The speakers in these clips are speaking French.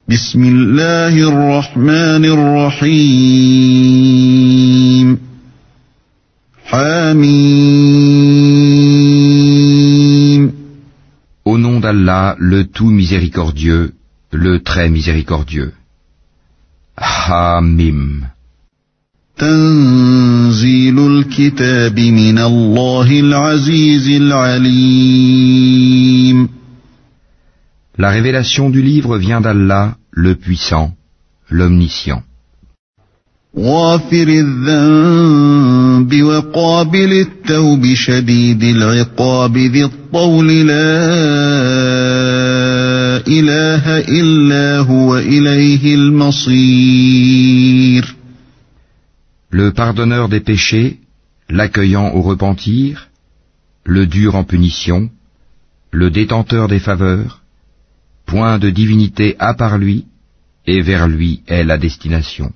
بسم الله الرحمن الرحيم حميم Au nom d'Allah, le tout miséricordieux, le très miséricordieux. Hamim. تنزيل الكتاب من الله العزيز العليم La révélation du livre vient d'Allah, le puissant, l'omniscient. غافر الذنب وقابل التوب شديد العقاب ذي الطول لا إله إلا هو إليه المصير Le pardonneur des péchés, l'accueillant au repentir, le dur en punition, le détenteur des faveurs, point de divinité à part lui, et vers lui est la destination.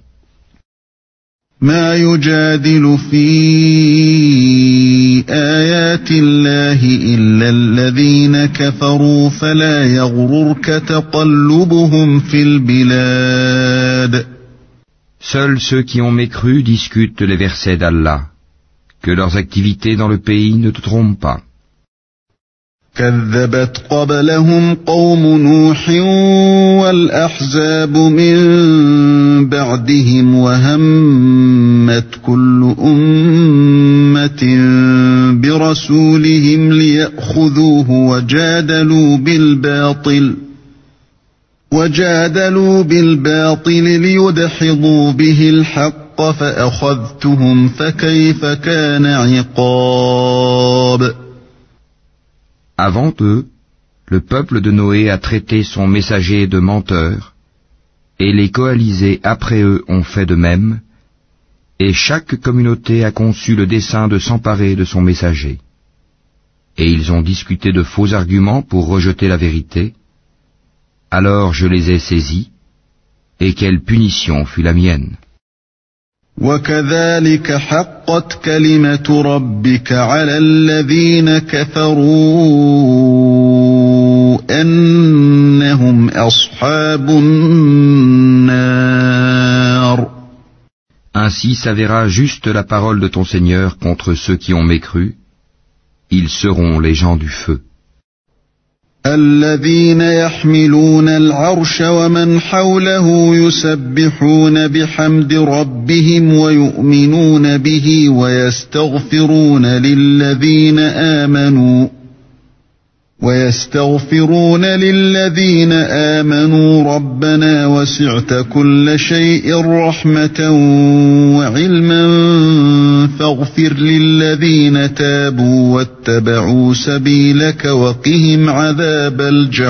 ما يجادل في آيات الله إلا الذين كفروا فلا يغررك تقلبهم في البلاد Seuls ceux qui ont mécru discutent les versets d'Allah. Que leurs activités dans le pays ne te trompent pas. كذبت قبلهم قوم نوح والأحزاب من بعدهم وهمت كل أمة برسولهم ليأخذوه وجادلوا بالباطل ليدحضوا به الحق فأخذتهم فكيف كان عقاب. Avant eux, le peuple de Noé a traité son messager de menteur, et les coalisés après eux ont fait de même, et chaque communauté a conçu le dessein de s'emparer de son messager. Et ils ont discuté de faux arguments pour rejeter la vérité. Alors je les ai saisis, et quelle punition fut la mienne. وكذلك حقت كلمة ربك على الذين كفروا أنهم أصحاب النار. Ainsi s'avéra juste la parole de ton Seigneur contre ceux qui ont mécru. Ils seront les gens du feu. الذين يحملون العرش ومن حوله يسبحون بحمد ربهم ويؤمنون به ويستغفرون للذين آمنوا ربنا وسعت كل شيء رحمة وعلما فاغفر للذين تابوا واتبعوا سبيلك وقهم عذاب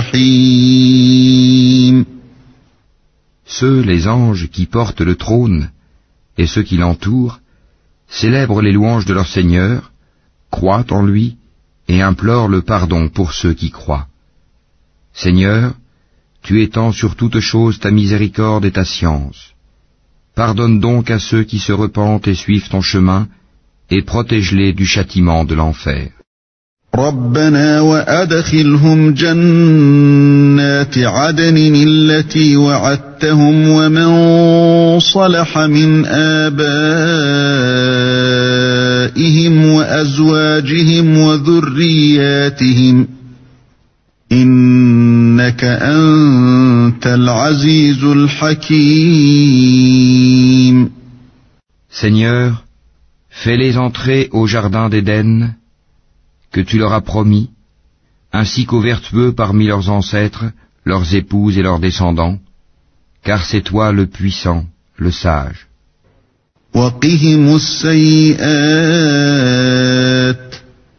الجحيم. Ceux, les anges, qui portent le trône, et ceux qui l'entourent, célèbrent les louanges de leur Seigneur, croient en lui, et implore le pardon pour ceux qui croient. Seigneur, tu étends sur toute chose ta miséricorde et ta science. Pardonne donc à ceux qui se repentent et suivent ton chemin, et protège-les du châtiment de l'enfer. ربنا وأدخلهم جنات عدن التي وعدتهم ومن صلح من آبائهم وأزواجهم وذرياتهم إنك أنت العزيز الحكيم. Seigneur, fais-les entrer au jardin d'Éden, que tu leur as promis, ainsi qu'aux vertueux parmi leurs ancêtres, leurs épouses et leurs descendants, car c'est toi le puissant, le sage. وقهم السيئات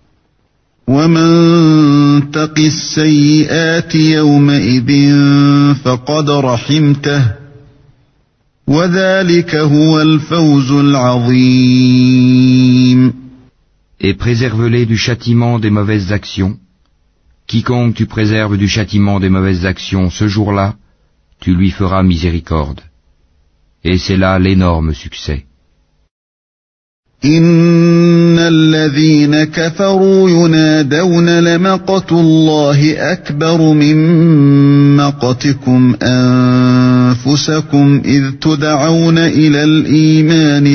ومن تق السيئات يومئذ فقد رحمته وذلك هو الفوز العظيم. Et préserve-les du châtiment des mauvaises actions. Quiconque tu préserves du châtiment des mauvaises actions ce jour-là, tu lui feras miséricorde. Et c'est là l'énorme succès. إن الذين كفروا ينادون لمقت الله أكبر من مقتكم أنفسكم إذ تدعون إلى الإيمان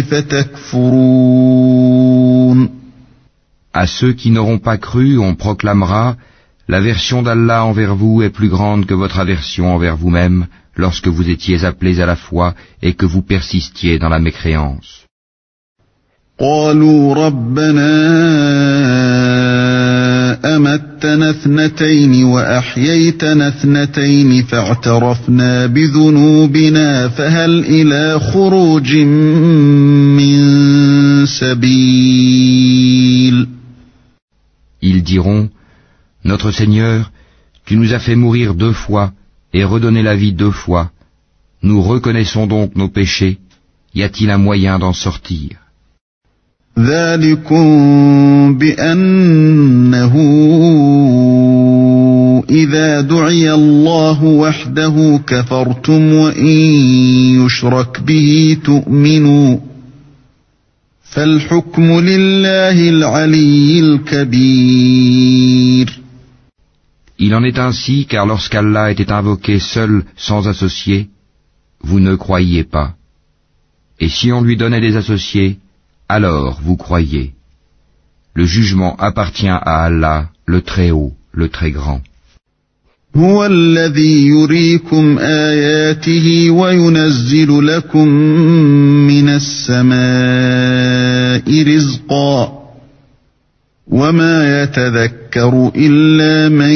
فتكفرون. À ceux qui n'auront pas cru, on proclamera: l'aversion d'Allah envers vous est plus grande que votre aversion envers vous-même lorsque vous étiez appelés à la foi et que vous persistiez dans la mécréance. قالوا ربنا أمتنا اثنتين وأحييتنا اثنتين فاعترفنا بذنوبنا فهل إلى خروج من سبيل. Ils diront: Notre Seigneur, tu nous as fait mourir 2 fois et redonner la vie 2 fois. Nous reconnaissons donc nos péchés. Y a-t-il un moyen d'en sortir? ذلكم بأنه إذا دعي الله وحده كفرتم وإن يشرك به تؤمنوا فالحكم لله العلي الكبير. Il en est ainsi car lorsqu'Allah était invoqué seul sans associé, vous ne croyiez pas. Et si on lui donnait des associés, alors vous croyez. Le jugement appartient à Allah, le Très-Haut, le Très-Grand. هو الذي يريكم آياته وينزل لكم من السماء رزقا وما يتذكر إلا من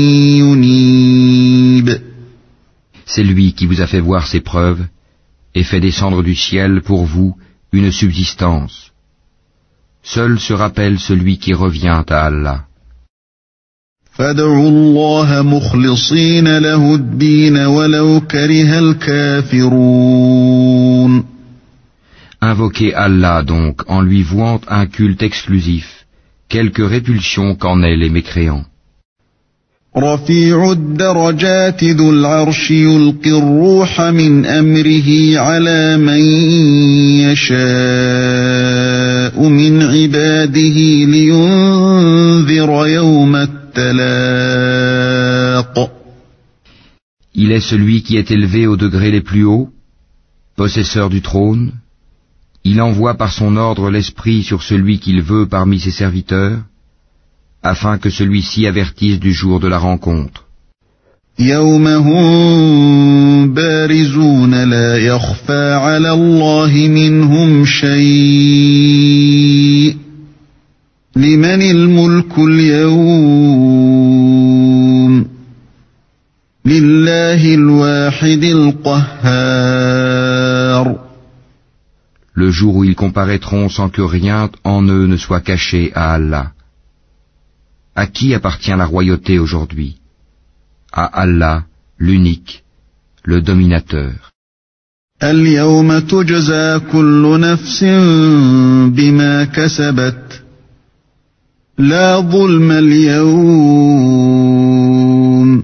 ينيب. C'est lui qui vous a fait voir ses preuves et fait descendre du ciel pour vous une subsistance. Seul se rappelle celui qui revient à Allah. فادعوا الله مخلصين له الدين ولو كره الكافرون. Invoquez Allah donc en lui vouant un culte exclusif, quelque répulsion qu'en aient les mécréants. رفيع الدرجات ذو العرش يلقي الروح من أمره على من يشاء من عباده لينذر يوم التلاق. Il est celui qui est élevé au degré les plus hauts, possesseur du trône. Il envoie par son ordre l'esprit sur celui qu'il veut parmi ses serviteurs, afin que celui-ci avertisse du jour de la rencontre. يوم هم بارزون لا يخفى على الله منهم شيء لمن الملك اليوم لله الواحد القهار. Le jour où ils comparaîtront sans que rien en eux ne soit caché à Allah. À qui appartient la royauté aujourd'hui? À Allah, l'unique, le dominateur. اليوم تجزى كل نفس بما كسبت لا ظلم اليوم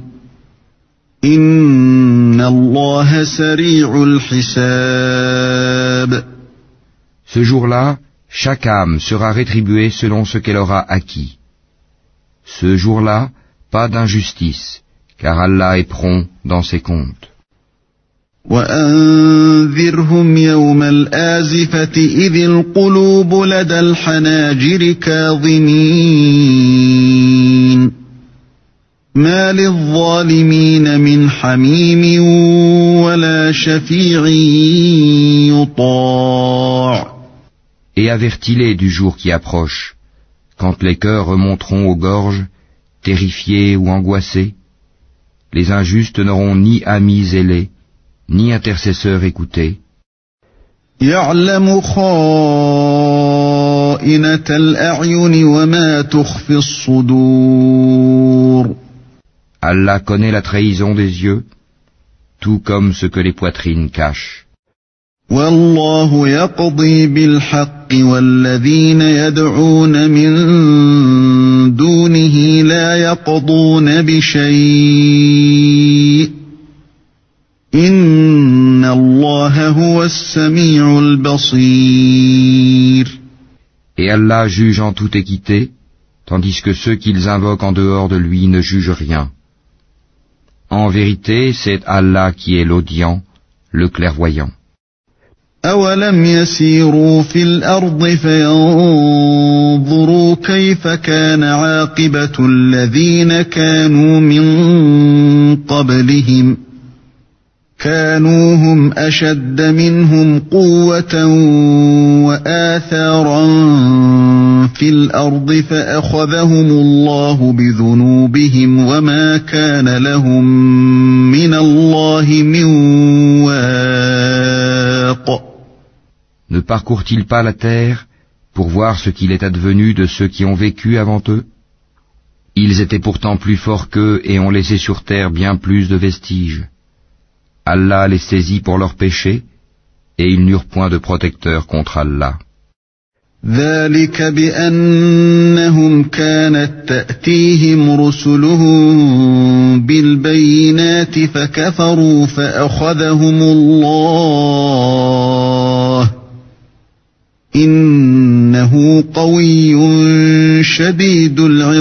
إن الله سريع الحساب. Ce jour-là, chaque âme sera rétribuée selon ce qu'elle aura acquis. Ce jour-là, pas d'injustice, car Allah est prompt dans ses comptes. وأنذرهم يوم الآزفة إذ القلوب لدى الحناجر كاظمين ما للظالمين من حميم ولا شفيع يطاع. Et avertis-les du jour qui approche, quand les cœurs remonteront aux gorges, terrifiés ou angoissés. Les injustes n'auront ni amis zélés, ni intercesseurs écoutés. يعلم خائنة الأعين وما تخفي الصدور. Allah connaît la trahison des yeux, tout comme ce que les poitrines cachent. والله يقضي بالحق والذين يدعون من دونه لا يقضون بشيء إن الله هو السميع البصير. Et Allah juge en toute équité, tandis que ceux qu'ils invoquent en dehors de lui ne jugent rien. En vérité, c'est Allah qui est l'audient, le clairvoyant. أولم يسيروا في الأرض فينظروا كيف كان عاقبة الذين كانوا من قبلهم كانوا هم أشد منهم قوة وآثارا في الأرض فأخذهم الله بذنوبهم وما كان لهم من الله من واق. Ne parcourent-ils pas la terre pour voir ce qu'il est advenu de ceux qui ont vécu avant eux? Ils étaient pourtant plus forts qu'eux et ont laissé sur terre bien plus de vestiges. Allah les saisit pour leurs péchés, et ils n'eurent point de protecteur contre Allah. ذلك بأنهم كانت تأتيهم رسلهم بالبينات فكفروا فأخذهم الله إنه قوي شديد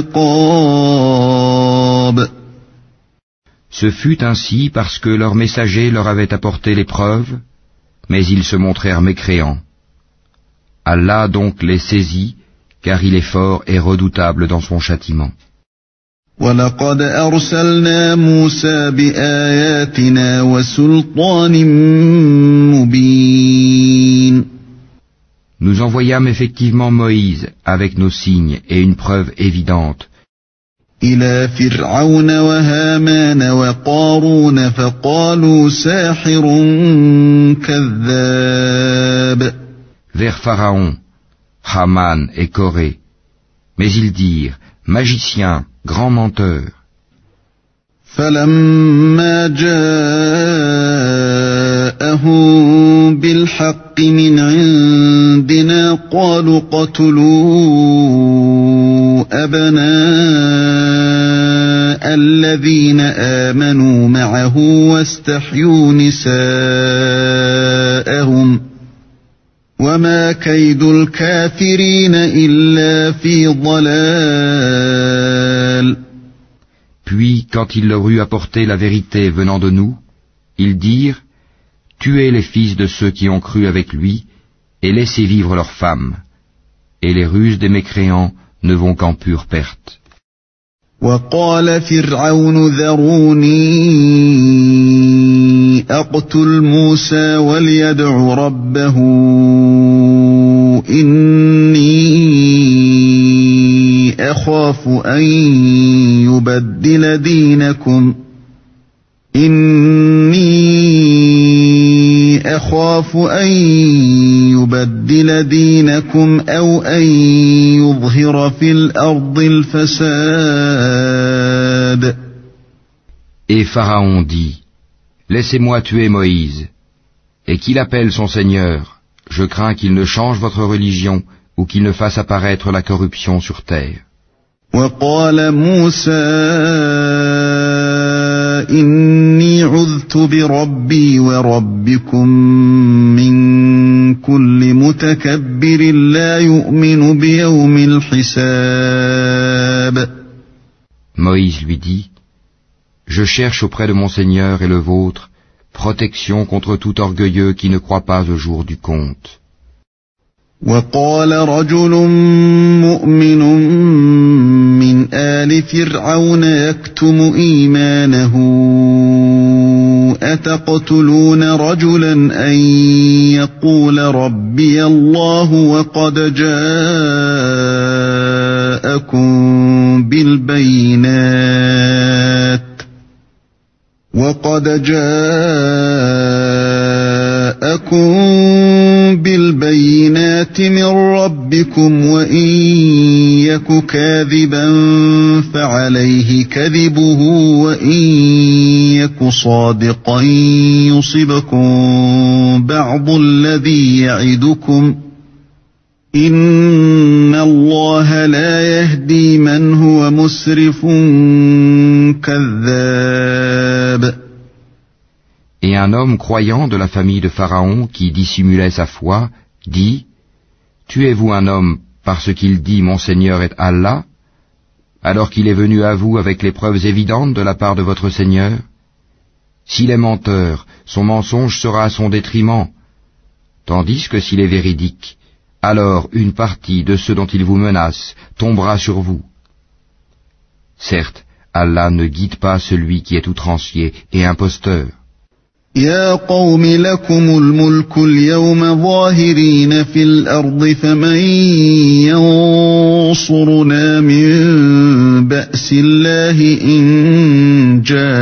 العقاب. Ce fut ainsi parce que leurs messagers leur avaient apporté les preuves, mais ils se montrèrent mécréants. Allah donc les saisit, car il est fort et redoutable dans son châtiment. وَلَقَدْ أَرْسَلْنَا مُوسَى بِآيَاتِنَا وَسُلْطَانٍ مُبِينٍ. Nous envoyâmes effectivement Moïse avec nos signes et une preuve évidente إِلَى فِرْعَوْنَ وَهَامَانَ وَقَارُونَ فَقَالُوا سَاحِرٌ كَذَّابٌ. vers Pharaon, Haman et Corée, mais ils dirent, magicien, grand menteur. فَلَمَّا جَاءَهُم بِالْحَقِّ مِنْ عِندِنَا قَالُوا اقْتُلُوا أَبْنَاءَ الَّذِينَ آمَنُوا مَعَهُ وَاسْتَحْيُوا نِسَاءَهُمْ وَمَا كَيْدُ الْكَافِرِينَ إِلَّا فِي ضَلَالٍ. Puis, quand il leur eut apporté la vérité venant de nous, ils dirent, tuez les fils de ceux qui ont cru avec lui, et laissez vivre leurs femmes, et les ruses des mécréants ne vont qu'en pure perte. وَقَالَ فِرْعَوْنُ ذَرُونِي أَقْتُلْ مُوسَى وَلْيَدْعُ رَبَّهُ إِنِّي أَخَافُ أَن يُبَدِّلَ دِينَكُمْ أَوْ أَن يُظْهِرَ فِي الْأَرْضِ الْفَسَادَ. Et Pharaon dit, laissez-moi tuer Moïse, et qu'il appelle son Seigneur, je crains qu'il ne change votre religion ou qu'il ne fasse apparaître la corruption sur terre. وَقَالَ مُوسَى إِنِّي عُذْتُ بِرَبِّي وَرَبِّكُمْ مِنْ كُلِّ مُتَكَبِّرٍ لَا يُؤْمِنُ بِيَوْمِ الْحِسَابِ. Moïse lui dit, je cherche auprès de mon Seigneur et le vôtre protection contre tout orgueilleux qui ne croit pas au jour du compte. وَقَالَ رَجُلٌ مُؤْمِنٌ مِّنْ آلِ فِرْعَوْنَ يَكْتُمُ إِيمَانَهُ أَتَقْتُلُونَ رَجُلًا أَن يَقُولَ رَبِّيَ اللَّهُ وَقَدْ جَاءَكُم بِالْبَيِّنَاتِ مِنْ رَبِّكُمْ وَإِنْ يَكُ كَاذِبًا فَعَلَيْهِ كَذِبُهُ وَإِنْ يَكُ صَادِقًا يُصِبْكُم بَعْضُ الَّذِي يَعِدُكُمْ إِنَّ اللَّهَ لَا يَهْدِي مَنْ هُوَ مُسْرِفٌ كَذَّابٌ. Et un homme croyant de la famille de Pharaon qui dissimulait sa foi, dit, tuez-vous un homme parce qu'il dit mon Seigneur est Allah, alors qu'il est venu à vous avec les preuves évidentes de la part de votre Seigneur? S'il est menteur, son mensonge sera à son détriment, tandis que s'il est véridique, alors une partie de ceux dont il vous menace tombera sur vous. Certes, Allah ne guide pas celui qui est outrancier et imposteur. يا قوم لكم الملك اليوم ظاهرين في الأرض فمن ينصرنا من بأس الله إن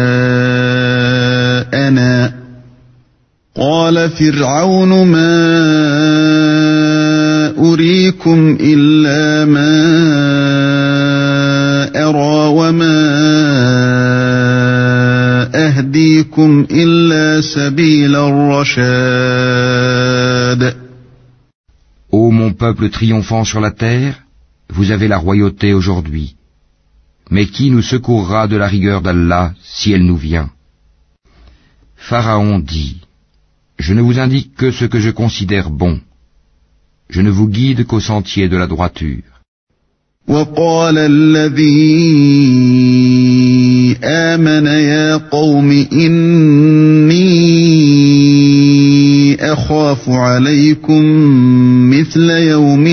جاءنا قال فرعون ما أريكم إلا ما أرى وما أهديكم إلا سبيل الرشاد. Ô mon peuple triomphant sur la terre, vous avez la royauté aujourd'hui. Mais qui nous secourra de la rigueur d'Allah si elle nous vient? Pharaon dit, je ne vous indique que ce que je considère bon. Je ne vous guide qu'au sentier de la droiture. وقال الذي آمن يا قوم إني أخاف عليكم مثل يوم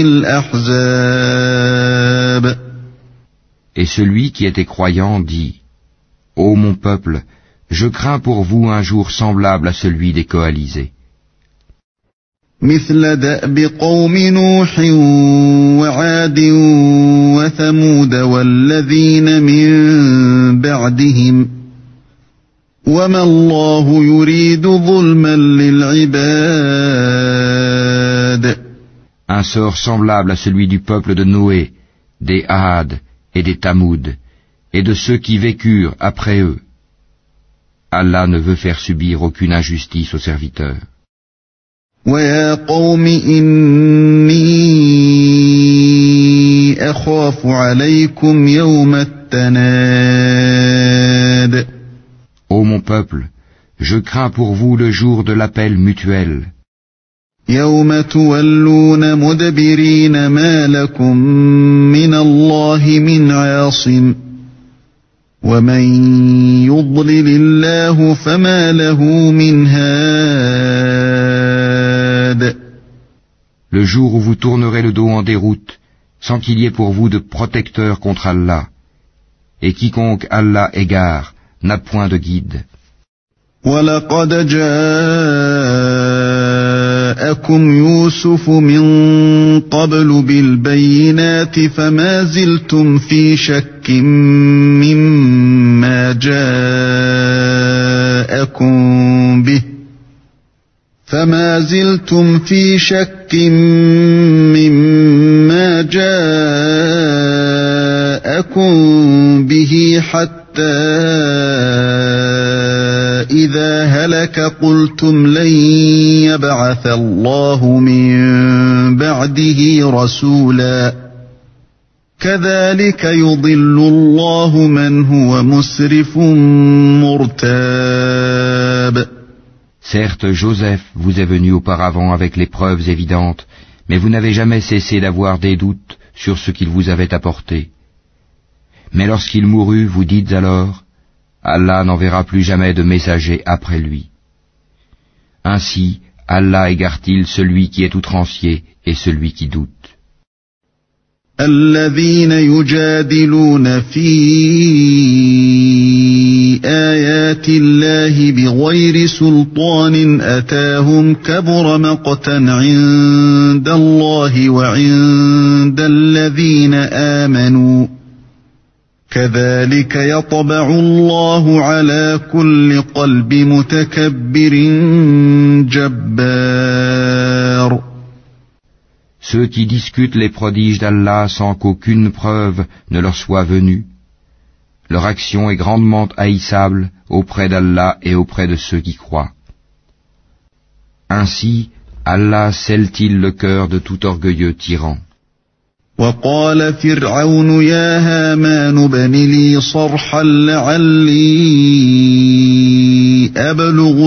الأحزاب. Et celui qui était croyant dit, ô mon peuple, je crains pour vous un jour semblable à celui des coalisés. مثل دأب قوم نوح وعاد وثمود والذين من بعدهم وما الله يريد ظلما للعباد. Un sort semblable à celui du peuple de Noé, des Had et des Tamoud, et de ceux qui vécurent après eux. Allah ne veut faire subir aucune injustice aux serviteurs. وَيَا قَوْمِ إِنِّي أَخَافُ عَلَيْكُمْ يَوْمَ التَّنَادِ. Ô mon peuple, je crains pour vous le jour de l'appel mutuel. يَوْمَ تُوَلُّونَ مُدْبِرِينَ مَا لَكُمْ مِنَ اللَّهِ مِنْ عَاصِمٍ وَمَنْ يُضْلِلِ اللَّهُ فَمَا لَهُ مِنْ هَادٍ. Le jour où vous tournerez le dos en déroute, sans qu'il y ait pour vous de protecteur contre Allah, et quiconque Allah égare n'a point de guide. وَلَقَدْ جَاءَكُمْ يُوسُفُ مِنْ قَبْلُ بِالْبَيِّنَاتِ فَمَا زِلْتُمْ فِي شَكٍّ مِّمَّا جَاءَكُمْ بِهِ حَتَّى إِذَا هَلَكَ قُلْتُمْ لَنْ يَبْعَثَ اللَّهُ مِنْ بَعْدِهِ رَسُولًا كَذَلِكَ يُضِلُّ اللَّهُ مَنْ هُوَ مُسْرِفٌ مُرْتَابٌ. Certes, Joseph vous est venu auparavant avec les preuves évidentes, mais vous n'avez jamais cessé d'avoir des doutes sur ce qu'il vous avait apporté. Mais lorsqu'il mourut, vous dites alors, Allah n'enverra plus jamais de messager après lui. Ainsi, Allah égare-t-il celui qui est outrancier et celui qui doute. الذين يجادلون في آيات الله بغير سلطان أتاهم كبر مقتا عند الله وعند الذين آمنوا كذلك يطبع الله على كل قلب متكبر جبار. Ceux qui discutent les prodiges d'Allah sans qu'aucune preuve ne leur soit venue, leur action est grandement haïssable auprès d'Allah et auprès de ceux qui croient. Ainsi, Allah scelle-t-il le cœur de tout orgueilleux tyran. وقال فرعون يا هامان ابن لي صرحا لعلي أبلغ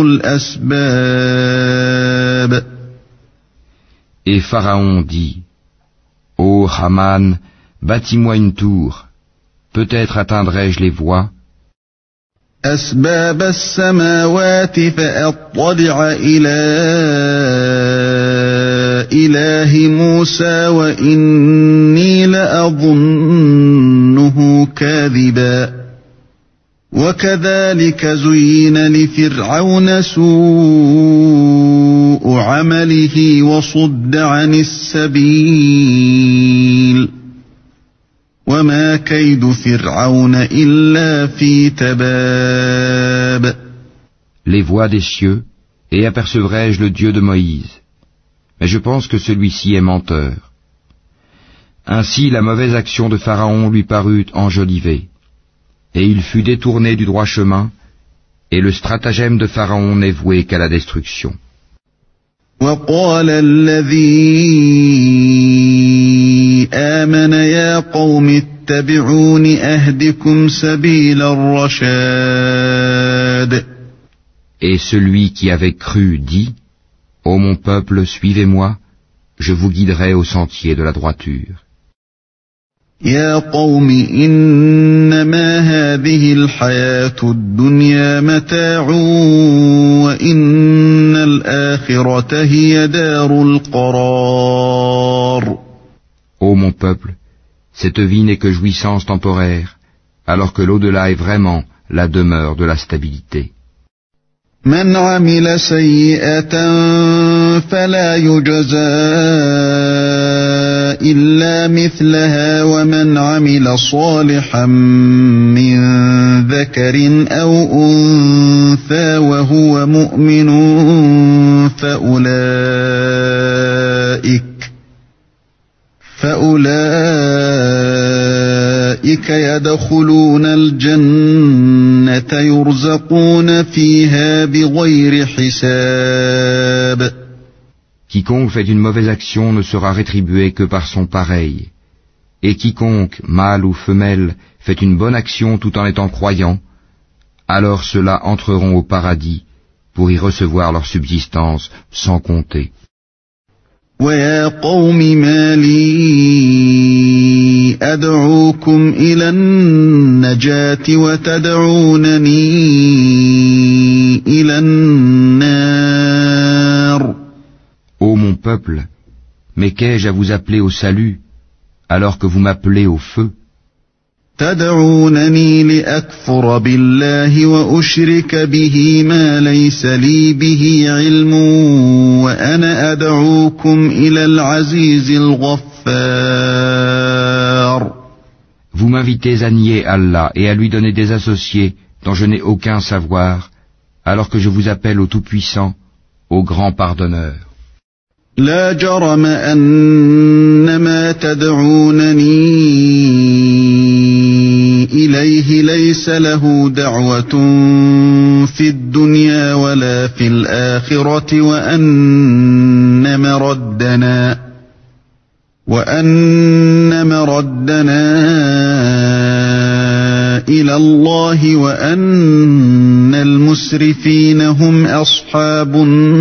الأسباب. Et Pharaon dit, ô Haman, bâtis-moi une tour, peut-être atteindrai-je les voies. أسباب السماوات فأطلع إلى إله موسى وإني لأظنه كاذبا وكذلك زين لفرعون سوء عمله وصد عن السبيل وما كيد فرعون إلا في تباب. Les voix des cieux, et apercevrai-je le Dieu de Moïse. Mais je pense que celui-ci est menteur. Ainsi la mauvaise action de Pharaon lui parut enjolivée, et il fut détourné du droit chemin, et le stratagème de Pharaon n'est voué qu'à la destruction. وقال الذي آمن يا قوم اتبعون أهدكم سبيل الرشاد. Et celui qui avait cru dit, ô mon peuple, suivez-moi, je vous guiderai au sentier de la droiture. يا قوم إنما هذه الحياة الدنيا متاع وإن الآخرة هي دار القرار. Ô mon peuple, cette vie n'est que jouissance temporaire, alors que l'au-delà est vraiment la demeure de la stabilité. من عمل سيئة فلا يجزى إلا مثلها ومن عمل صالحا من ذكر أو أنثى وهو مؤمن فأولئك يدخلون الجنة يرزقون فيها بغير حساب. Quiconque fait une mauvaise action ne sera rétribué que par son pareil. Et quiconque, mâle ou femelle, fait une bonne action tout en étant croyant, alors ceux-là entreront au paradis pour y recevoir leur subsistance sans compter. وَيَا قَوْمِ مَا لِي أَدْعُوكُمْ إِلَى النَّجَاةِ وَتَدْعُونَنِي إِلَى النَّارِ. Ô mon peuple, mais qu'ai-je à vous appeler au salut, alors que vous m'appelez au feu? تدعونني لأكفر بالله وأشرك به ما ليس لي به علم وأنا أدعوكم إلى العزيز الغفار. Vous m'invitez à nier Allah et à lui donner des associés dont je n'ai aucun savoir, alors que je vous appelle au Tout-Puissant, au Grand Pardonneur. لا جرم أن ما تدعونني إليه ليس له دعوة في الدنيا ولا في الآخرة وأن مردنا إلى الله وأن المسرفين هم أصحاب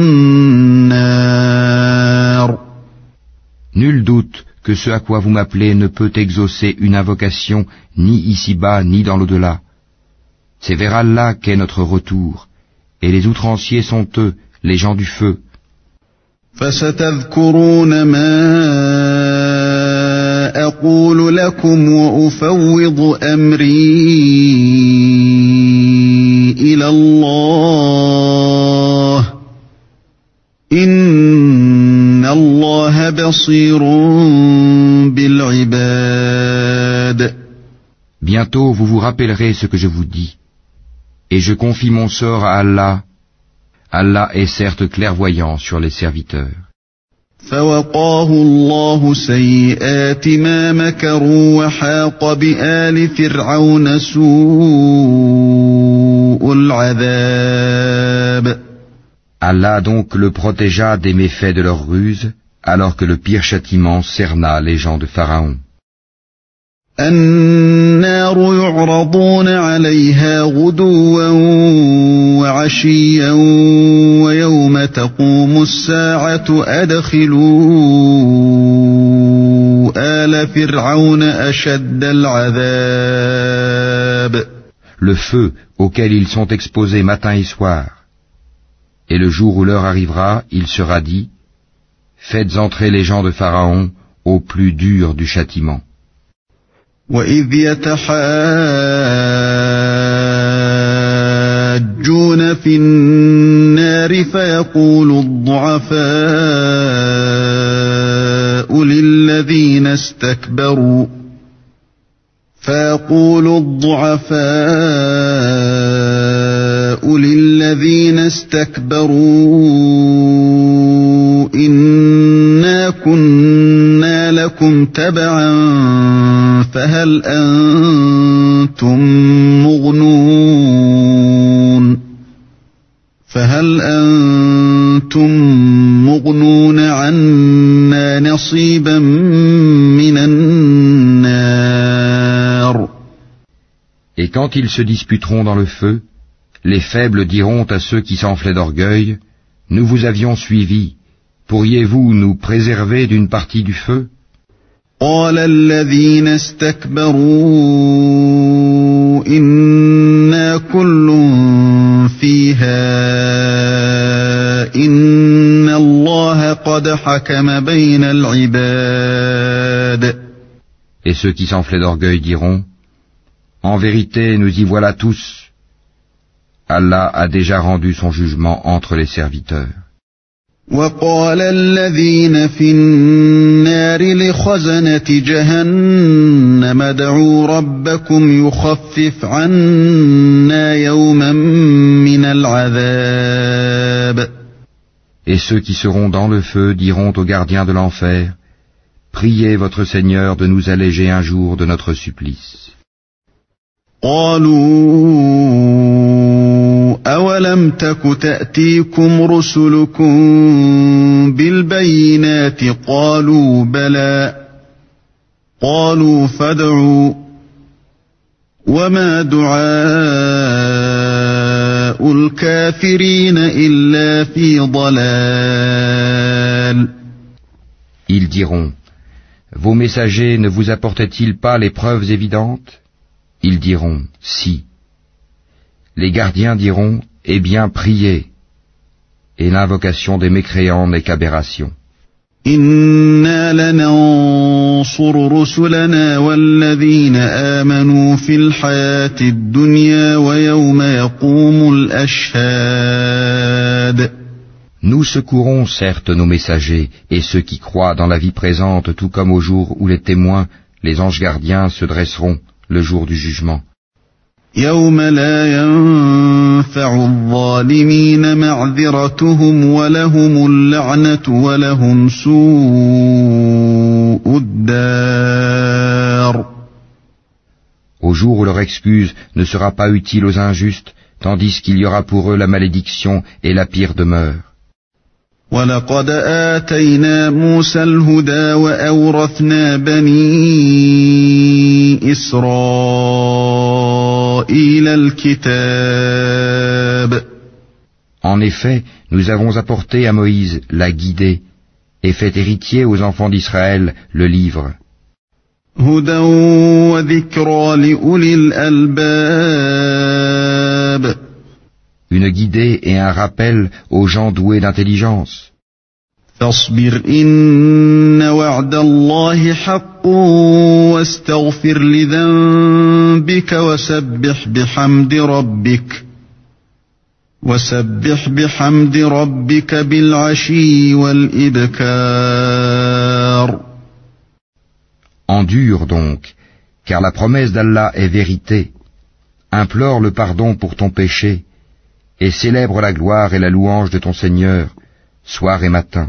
النار. Nul doute que ce à quoi vous m'appelez ne peut exaucer une invocation ni ici-bas ni dans l'au-delà. C'est vers Allah qu'est notre retour, et les outranciers sont eux, les gens du feu. فستذكرون ما أقول لكم وأفوض أمري إلى الله إن الله بصير بالعباد. Bientôt vous vous rappellerez ce que je vous dis, et je confie mon sort à Allah. Allah est certes clairvoyant sur les serviteurs. فوقاه الله سيئات ما مكروا وحاق بآل فرعون سوء العذاب. Allah donc le protégea des méfaits de leur ruse, alors que le pire châtiment cerna les gens de Pharaon. النار يعرضون عليها غدوا وعشيا ويوم تقوم الساعة أدخلوا آل فرعون أشد العذاب. le feu auquel ils sont exposés matin et soir. Et le jour où l'heure arrivera, il sera dit, faites entrer les gens de Pharaon au plus dur du châtiment. وَإِذْ يَتَحَاجُّونَ فِي النَّارِ فَيَقُولُ الضُّعَفَاءُ لِلَّذِينَ اسْتَكْبَرُوا إِنَّا كُنَّا لَكُمْ تَبَعًا فَهَلْ أَنْتُمْ مُغْنُونَ عَنَّا نَصِيبًا مِنَ النَّارِ. Et quand ils se disputeront dans le feu, les faibles diront à ceux qui s'enflaient d'orgueil, nous vous avions suivis, pourriez-vous nous préserver d'une partie du feu? قال الذين استكبروا إنا كل فيها إن الله قد حكم بين العباد. Et ceux qui s'enflaient d'orgueil diront, en vérité, nous y voilà tous. Allah a déjà rendu son jugement entre les serviteurs. وقال الذين في النار لخزنة جهنم ادعوا ربكم يخفف عنا يوما من العذاب. Et ceux qui seront dans le feu diront aux gardiens de l'enfer, priez votre Seigneur de nous alléger un jour de notre supplice. أَوَلَمْ تَكُ تَأْتِيكُمْ رُسُلُكُمْ بِالْبَيِّنَاتِ قَالُوا بَلَى قَالُوا فَادْعُوا وَمَا دُعَاءُ الْكَافِرِينَ إِلَّا فِي ضَلَالٍ. Ils diront, vos messagers ne vous apportaient-ils pas les preuves évidentes? Ils diront, si. Les gardiens diront, eh bien priez, et l'invocation des mécréants n'est qu'aberration. إِنَّا لَنَنصُرُ رُسُلَنَا وَالَّذِينَ آمَنُوا فِي الْحَيَاةِ الدُّنْيَا وَيَوْمَ يَقُومُ الْأَشْهَادُ. Nous secourons certes nos messagers et ceux qui croient dans la vie présente, tout comme au jour où les témoins, les anges gardiens, se dresseront le jour du jugement. يَوْمَ لَا يَنفَعُ الظَّالِمِينَ مَعْذِرَتُهُمْ وَلَهُمُ اللَّعْنَةُ وَلَهُمْ سُوءُ الدَّارِ. Au jour où leur excuse ne sera pas utile aux injustes, tandis qu'il y aura pour eux la malédiction et la pire demeure. وَلَقَدْ آتَيْنَا مُوسَى الْهُدَى وَأَوْرَثْنَا بَنِي إِسْرَائِيلَ الْكِتَابَ. En effet, nous avons apporté à Moïse la guidée et fait héritier aux enfants d'Israël le livre. هُدًى وَذِكْرَى لِأُولِي الْأَلْبَابِ. Une guidée et un rappel aux gens doués d'intelligence. فاصبر إن وعد الله حق واستغفر لذنبك وسبح بحمد ربك بالعشي والإبكار. Endure donc, car la promesse d'Allah est vérité. Implore le pardon pour ton péché et célèbre la gloire et la louange de ton Seigneur, soir et matin.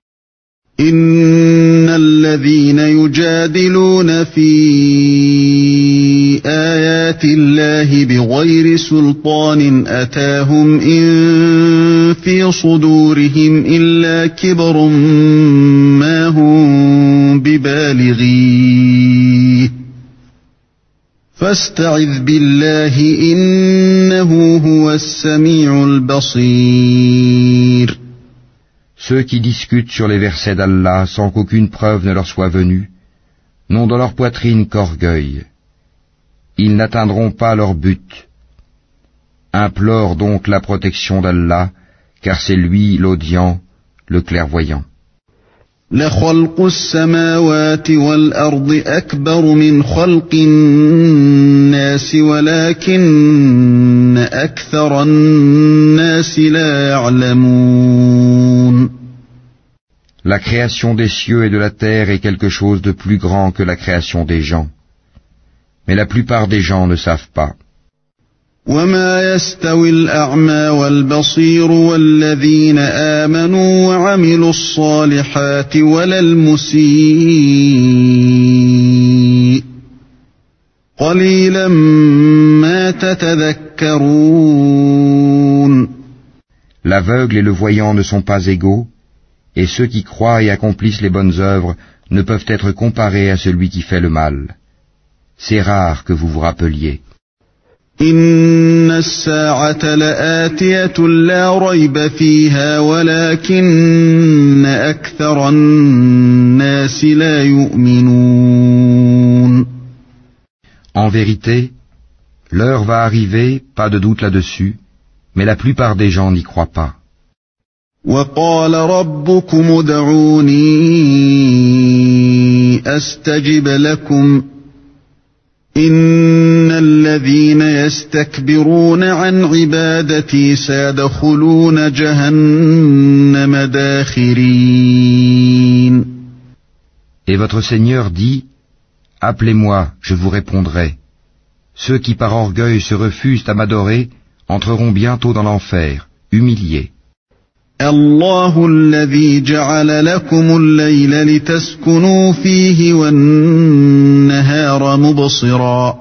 إن الذين يجادلون في آيات الله بغير سلطان أتاهم إن في صدورهم إلا كبر ما هم ببالغيه فاستعذ بالله إنه هو السميع البصير. Ceux qui discutent sur les versets d'Allah sans qu'aucune preuve ne leur soit venue, n'ont dans leur poitrine qu'orgueil. Ils n'atteindront pas leur but, Implore donc la protection d'Allah, car c'est lui l'audient, le clairvoyant. لخلق السماوات والأرض أكبر من خلق الناس ولكن أكثر الناس لا يعلمون. La création des cieux et de la terre est quelque chose de plus grand que la création des gens. Mais la plupart des gens ne savent pas. وما يستوي الأعمى والبصير والذين آمنوا وعملوا الصالحات ولا المسيء قليلا ما تتذكرون. L'aveugle et le voyant ne sont pas égaux, et ceux qui croient et accomplissent les bonnes œuvres ne peuvent être comparés à celui qui fait le mal. C'est rare que vous vous rappeliez. إن الساعة لآتية لا ريب فيها ولكن أكثر الناس لا يؤمنون. En vérité, l'heure va arriver, pas de doute là-dessus, mais la plupart des gens n'y croient pas. وقال ربكم ادعوني أستجب لكم إن الذين يستكبرون عن عبادتي سيدخلون جهنم داخرين. Et votre Seigneur dit, appelez-moi, je vous répondrai. Ceux qui par orgueil se refusent à m'adorer entreront bientôt dans l'enfer, humiliés. الله الذي جعل لكم الليل لتسكنوا فيه والنهار مبصرا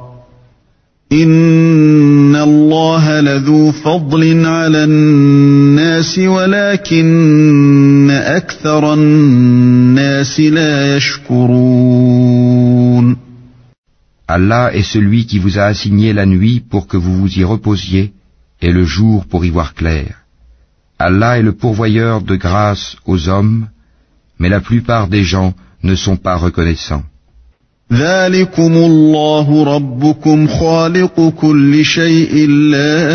إن الله لذو فضل على الناس ولكن أكثر الناس لا يشكرون. Allah est celui qui vous a assigné la nuit pour que vous vous y reposiez et le jour pour y voir clair. Allah est le pourvoyeur de grâce aux hommes, mais la plupart des gens ne sont pas reconnaissants. ذلكم الله ربكم خالق كل شيء لا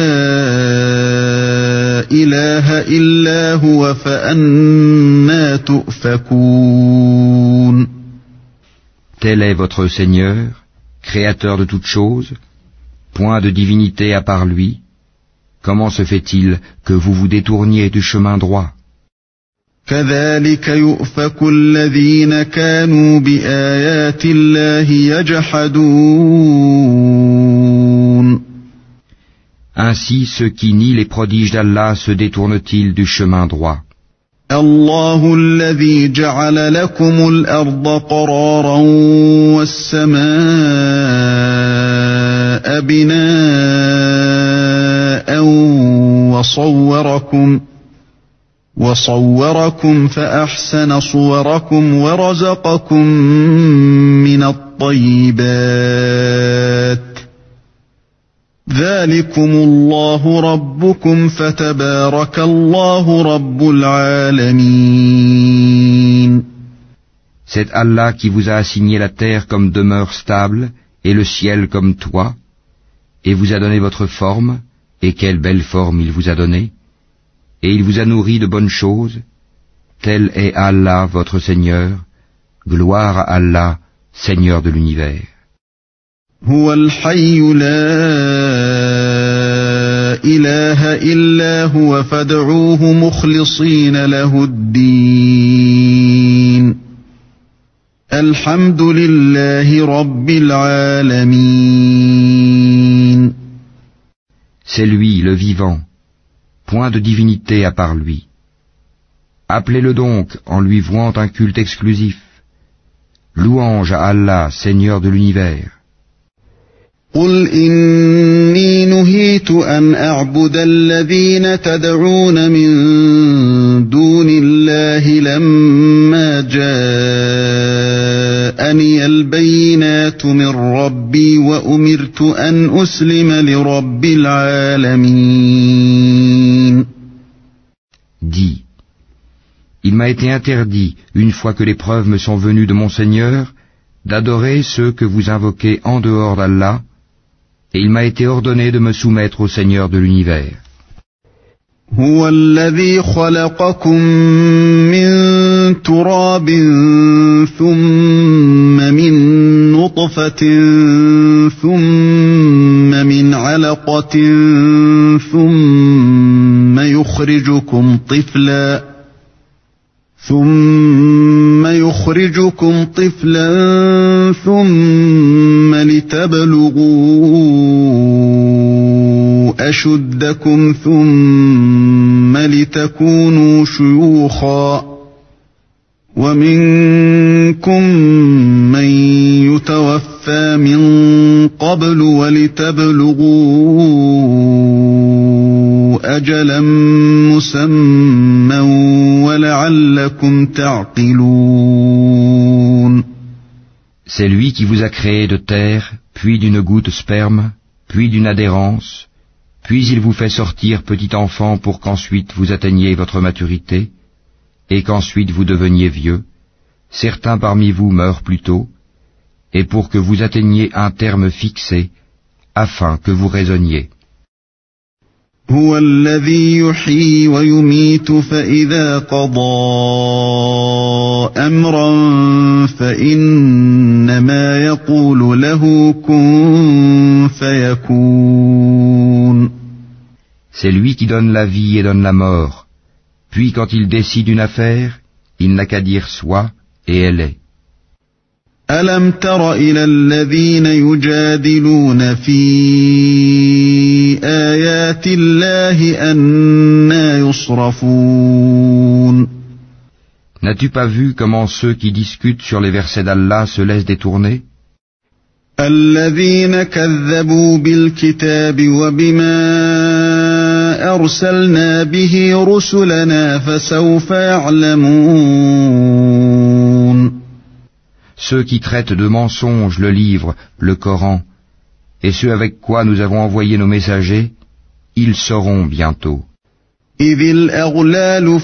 إله إلا هو فأنى تؤفكون. Tel est votre Seigneur, créateur de toutes choses, point de divinité à part lui. Comment se fait-il que vous vous détourniez du chemin droit? كذلك يؤفك الذين كانوا بآيات الله يجحدون. Ainsi ceux qui nient les prodiges d'Allah se détournent-ils du chemin droit? الله الذي جعل لكم الأرض قرارا والسماء بناء وصوركم فأحسن صوركم ورزقكم من الطيبات ذلكم الله ربكم فتبارك الله رب العالمين. C'est Allah qui vous a assigné la terre comme demeure stable et le ciel comme toit, et vous a donné votre forme, et quelle belle forme il vous a donnée, et il vous a nourri de bonnes choses. Tel est Allah votre Seigneur, gloire à Allah, Seigneur de l'univers. هو الحي لا إله إلا هو فادعوه مخلصين له الدين الحمد لله رب العالمين. C'est lui, le vivant, point de divinité à part lui. Appelez-le donc en lui vouant un culte exclusif. Louange à Allah, Seigneur de l'univers. قل إني نهيت أن أعبد الذين تدعون من دون الله لما جاءني البينات من ربي وأمرت أن أسلم لرب العالمين. Dis, il m'a été interdit, une fois que les preuves me sont venues de mon Seigneur, d'adorer ceux que vous invoquez en dehors d'Allah. Et il m'a été ordonné de me soumettre au Seigneur de l'univers. هو الذي خلقكم من تراب ثم من نطفة ثم من علقة ثم يخرجكم طفلا ثم لتبلغوا أشدكم ثم لتكونوا شيوخا ومنكم من يتوفى من قبل ولتبلغوا أجلا مسمى ولعلكم تعقلون. C'est lui qui vous a créé de terre, puis d'une goutte sperme, puis d'une adhérence, puis il vous fait sortir petit enfant pour qu'ensuite vous atteigniez votre maturité, et qu'ensuite vous deveniez vieux. Certains parmi vous meurent plus tôt, et pour que vous atteigniez un terme fixé, afin que vous raisonniez. هو الذي يحيي ويميت فإذا قضى أمرا فإنما يقول له كن فيكون. C'est lui qui donne la vie et donne la mort. Puis quand il décide une affaire, il n'a qu'à dire soit, et elle est. ألم تر إلى الذين يجادلون في آيات الله أنى يصرفون. N'as-tu pas vu comment ceux qui discutent sur les versets d'Allah se laissent détourner? الذين كذبوا بالكتاب وبما أرسلنا به رسلنا فسوف يعلمون. Ceux qui traitent de mensonges le livre, le Coran, et ceux avec quoi nous avons envoyé nos messagers, ils sauront bientôt. إذ الأغلال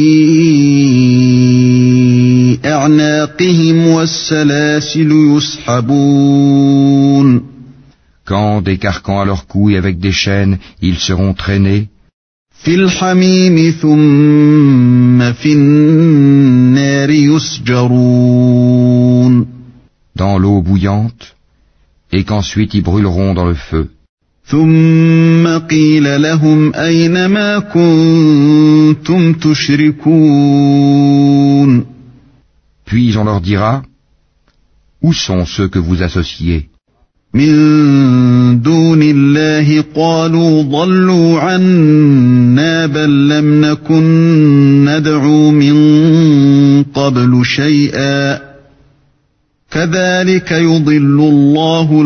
في أعناقهم والسلاسل يسحبون. Quand, des carcans à leurs couilles avec des chaînes, ils seront traînés. في الحميم ثم في النار يسجرون. Dans l'eau bouillante, et qu'ensuite ils brûleront dans le feu. ثم قيل لهم أين ما كنتم تشركون. Puis on leur dira, où sont ceux que vous associez? من دون الله قالوا ضلوا عنا بل لم نكن ندعو من قبل شيئا كذلك يضل الله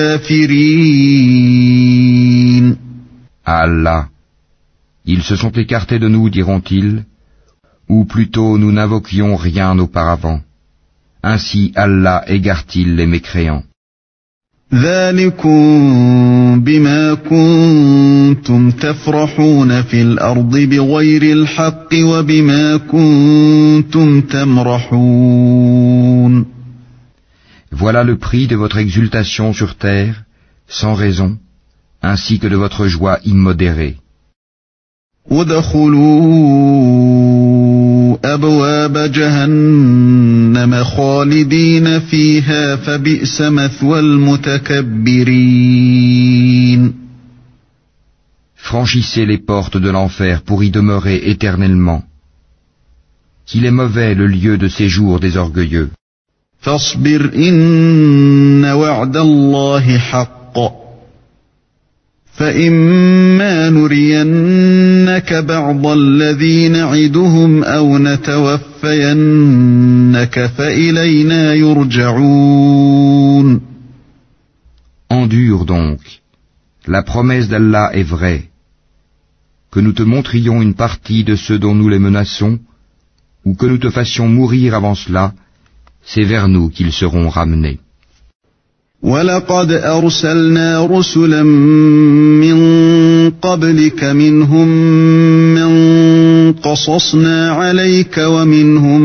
الكافرين. À Allah, ils se sont écartés de nous, diront-ils, ou plutôt nous n'invoquions rien auparavant. Ainsi Allah égare-t-il les mécréants. ذلكم بما كنتم تفرحون في الأرض بغير الحق وبما كنتم تمرحون. Voilà le prix de votre exultation sur terre, sans raison, ainsi que de votre joie immodérée. ادخلوا أبواب جهنم خالدين فيها فبئس مثوى المتكبرين. Franchissez les portes de l'enfer pour y demeurer éternellement. Qu'il est mauvais le lieu de séjour des orgueilleux. فاصبر إن وعد الله حق فإما نرينك بعض الذي نعدهم أو نتوفينك فإلينا يرجعون. Endure donc. La promesse d'Allah est vraie. Que nous te montrions une partie de ceux dont nous les menaçons, ou que nous te fassions mourir avant cela, c'est vers nous qu'ils seront ramenés. وَلَقَدْ أَرْسَلْنَا رُسُلًا مِّن قَبْلِكَ مِنْهُم مَّن قَصَصْنَا عَلَيْكَ وَمِنْهُم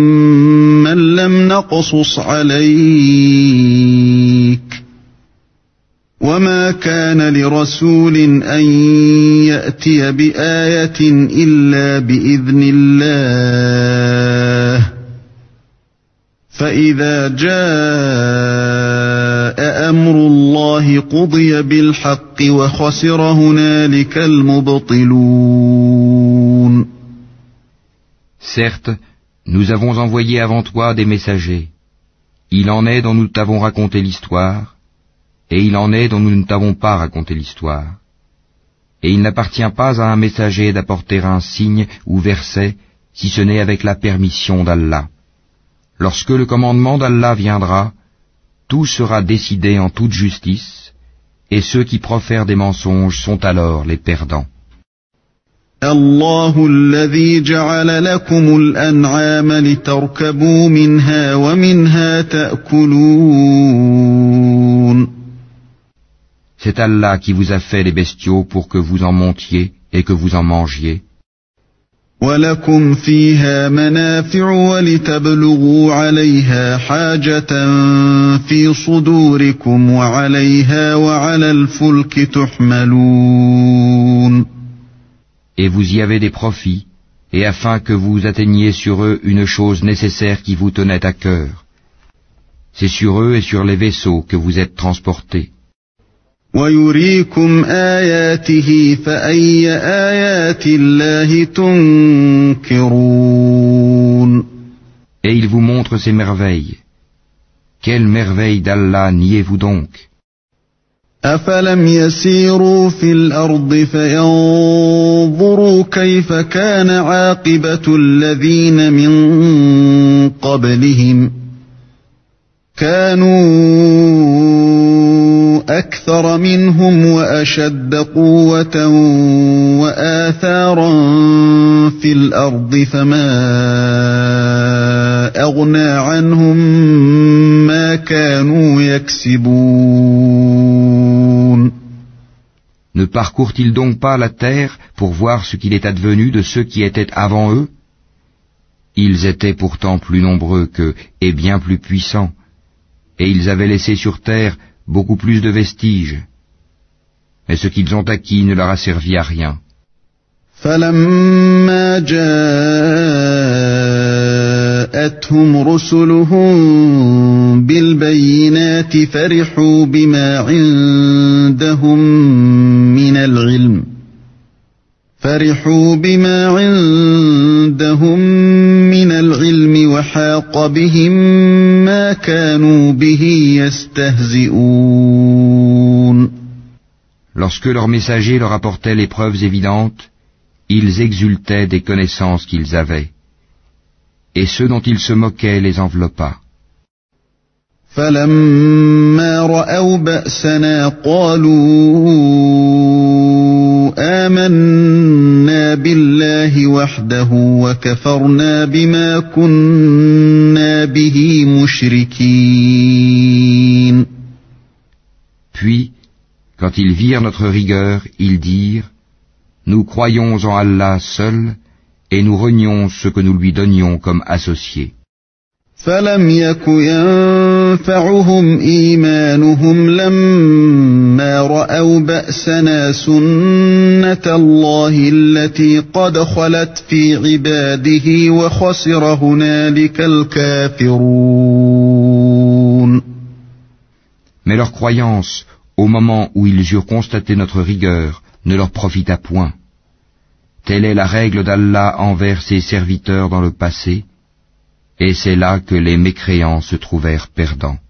مَّن لَّمْ نَقْصُصْ عَلَيْكَ وما كان لرسول أن يأتي بآية إلا بإذن الله فإذا جاء أمر الله قضي بالحق وخسر هنالك المبطلون. Certes, nous avons envoyé avant toi des messagers. Il en est dont nous t'avons raconté l'histoire, et il en est dont nous ne t'avons pas raconté l'histoire. Et il n'appartient pas à un messager d'apporter un signe ou verset, si ce n'est avec la permission d'Allah. Lorsque le commandement d'Allah viendra, tout sera décidé en toute justice, et ceux qui profèrent des mensonges sont alors les perdants. الله الذي جعل لكم الأنعام لتركبوا منها ومنها تأكلون. C'est Allah qui vous a fait les bestiaux pour que vous en montiez et que vous en mangiez. وَلَكُمْ فِيهَا مَنَافِعُ وَلِتَبْلُغُوا عَلَيْهَا حَاجَةً فِي صُدُورِكُمْ وَعَلَيْهَا وَعَلَى الْفُلْكِ تُحْمَلُونَ. Et vous y avez des profits, et afin que vous atteigniez sur eux une chose nécessaire qui vous tenait à cœur. C'est sur eux et sur les vaisseaux que vous êtes transportés. وَيُرِيكُمْ آيَاتِهِ فَأَيَّ آيَاتِ اللَّهِ تُنْكِرُونَ. Et il vous montre ses merveilles. Quelle merveille d'Allah niez-vous donc? أَفَلَمْ يَسِيرُوا فِي الْأَرْضِ فَيَنْظُرُوا كَيْفَ كَانَ عَاقِبَةُ الَّذِينَ مِنْ قَبْلِهِمْ كَانُوا أَكْثَرَ مِنْهُمْ وَأَشَدَّ قُوَّةً وَآثَارًا فِي الْأَرْضِ فَمَا أَغْنَى عَنْهُمْ مَا كَانُوا يَكْسِبُونَ. Ne parcourent-ils donc pas la terre pour voir ce qu'il est advenu de ceux qui étaient avant eux? Ils étaient pourtant plus nombreux qu'eux et bien plus puissants, et ils avaient laissé sur terre beaucoup plus de vestiges. Mais ce qu'ils ont acquis ne leur a servi à rien. فَلَمَّا جَاءَتْهُمْ رُسُلُهُم بِالْبَيِّنَاتِ فَرِحُوا بِمَا عِندَهُم مِّنَ الْعِلْمِ وَحَاقَ بِهِم مَّا كَانُوا بِهِ يَسْتَهْزِئُونَ. Lorsque leurs messagers leur apportaient les preuves évidentes, ils exultaient des connaissances qu'ils avaient, et ceux dont ils se moquaient les enveloppa. فَلَمَّا رَأَوْا بَأْسَنَا قَالُوا آمَنَّا بِاللَّهِ وَحْدَهُ وَكَفَرْنَا بِمَا كُنَّا بِهِ مُشْرِكِينَ. Puis, quand ils virent notre rigueur, ils dirent: Nous croyons en Allah seul, et nous renions ce que nous lui donnions comme associés. فَلَمْ يَكُ يَنفَعُهُمْ إِيمَانُهُمْ لَمَّا رَأَوْا بَأْسَنَا سُنَّةَ اللَّهِ الَّتِي قَدْ خَلَتْ فِي عِبَادِهِ وَخَسِرَ هُنَالِكَ الْكَافِرُونَ. Mais leur croyance, au moment où ils eurent constaté notre rigueur, ne leur profita point. Telle est la règle d'Allah envers ses serviteurs dans le passé, et c'est là que les mécréants se trouvèrent perdants.